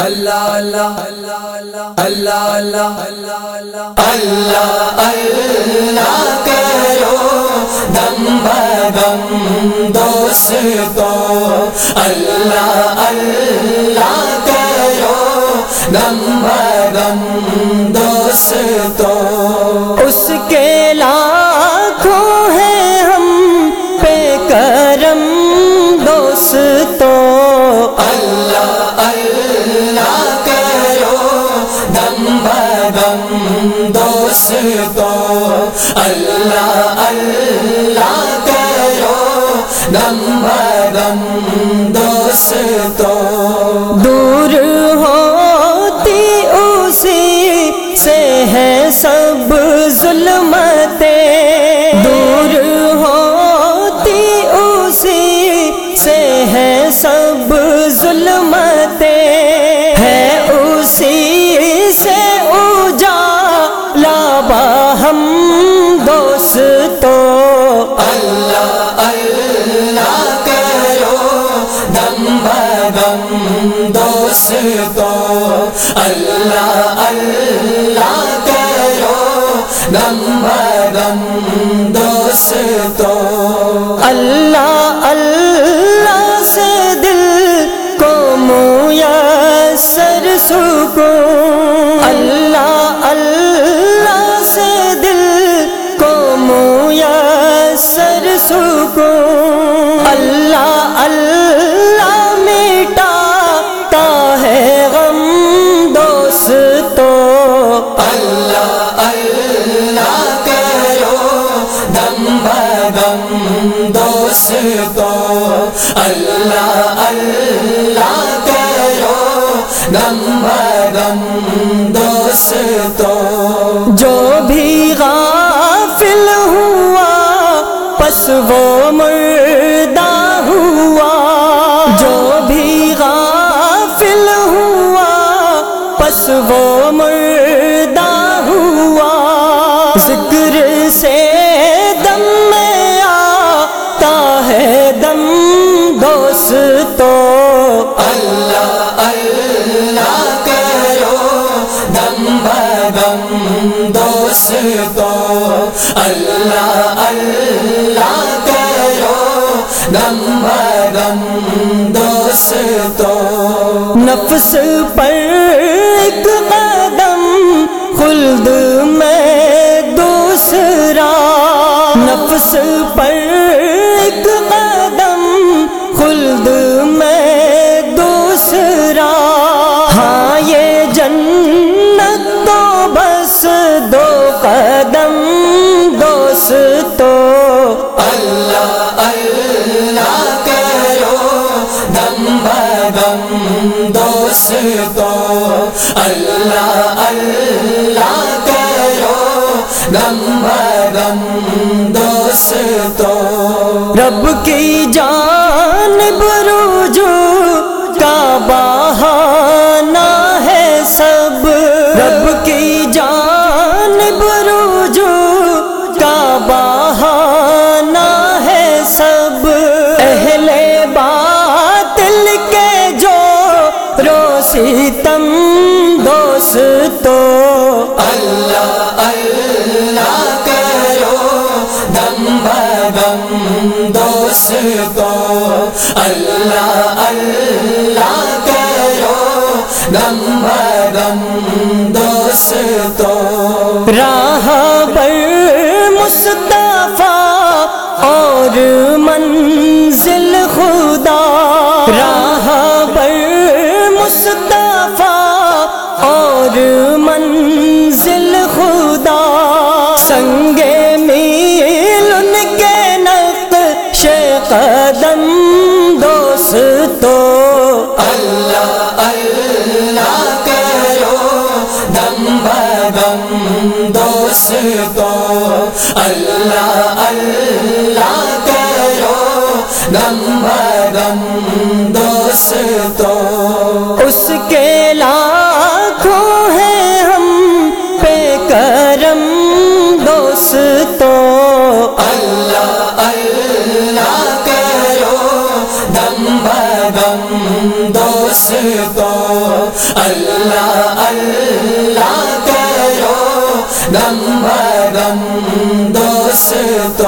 اللہ اللہ اللہ اللہ اللہ اللہ کرو دم بدم دوستو اللہ اللہ کرو دم بدم دوستو اس کے لاکھوں ہیں ہم پہ کرم دوستو اللہ اللہ کرو دم بدم دوستو اللہ اللہ کرو دم بدم دوستو دور ہوتی اسی سے ہے سب ظلمتیں، دور ہوتی اسی سے ہے سب ظلمتیں، ہے اسی سے اجالا باہم دوستو اللہ اللہ کرو دم بدم دوستو اللہ اللہ کرو دم بدم دوستو اللہ اللہ سے دل کو میسر سکون، اللہ اللہ سے دل کو میسر سکون، اللہ اللہ مٹاتا ہے غم دوستو اللہ اللہ کرو دم بدم دوستو اللہ اللہ کرو دم بدم دوستو جو بھی غافل ہوا پس وہ مردہ ہوا، جو بھی غافل ہوا پس وہ مردہ ہوا، ذکر سے دم میں آتا ہے دم دوستو اللہ اللہ کرو دم بدم دوستو اللہ اللہ کرو دم بدم دوستو نفس پر ایک قدم خلد میں دوسرا، نفس پر ایک قدم خلد میں دوسرا، ہاں یہ جنت تو بس دو قدم دوستو اللہ اللہ کرو دم بدم دوستو اللہ اللہ کرو دم بدم دوستو رب کی جانب رجوع کا بہانہ ہے سب، رب کی جانب رجوع کا بہانہ ہے سب، اہل باطل کے جو ستم دوستو اللہ اللہ کرو دم بدم دوستو اللہ اللہ کرو دم بدم دوستو راہ پر مصطفیٰ اور منزل خدا، راہ پر مصطفیٰ اور منزل خدا، سنگے میل ان کے نقش قدم دوستو اللہ اللہ کرو دم بدم دوستو اللہ اللہ کرو دم بدم دوستو اس کے لاکھوں ہیں ہم پہ کرم دوستو اللہ اللہ کرو دم بدم دوستو اللہ اللہ کرو دم بدم دوستو